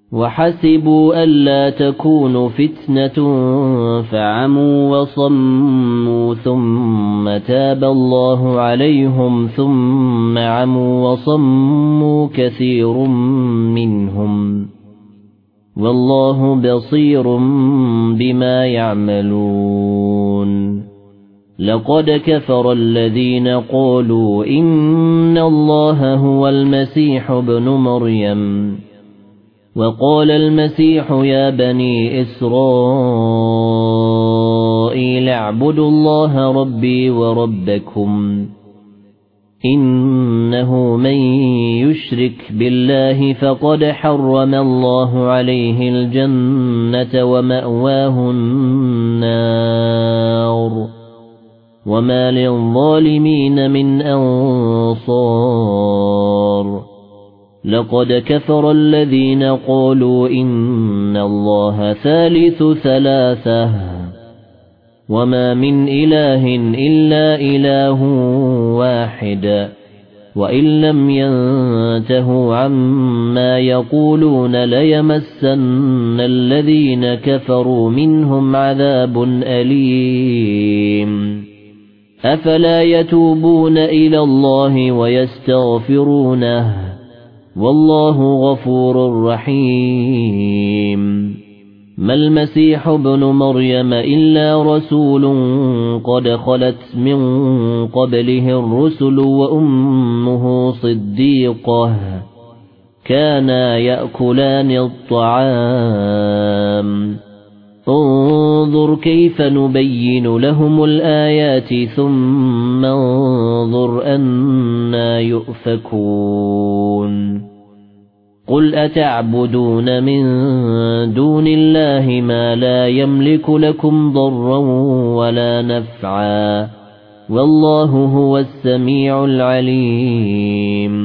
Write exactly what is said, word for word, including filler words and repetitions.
وحسبوا ألا تكون فتنة فعموا وصموا ثم تاب الله عليهم ثم عموا وصموا كثير منهم والله بصير بما يعملون لقد كفر الذين قالوا إن الله هو المسيح ابن مريم وقال المسيح يا بني إسرائيل اعبدوا الله ربي وربكم إنه من يشرك بالله فقد حرم الله عليه الجنة ومأواه النار وما للظالمين من أنصار لقد كفر الذين قالوا إن الله ثالث ثلاثة وما من إله إلا إله واحد وإن لم ينتهوا عما يقولون ليمسن الذين كفروا منهم عذاب أليم أفلا يتوبون إلى الله ويستغفرونه والله غفور رحيم ما المسيح ابن مريم إلا رسول قد خلت من قبله الرسل وأمه صديقة كانا يأكلان الطعام انظر كيف نبين لهم الآيات ثم انظر أنا يؤفكون قل أتعبدون من دون الله ما لا يملك لكم ضرا ولا نفعا والله هو السميع العليم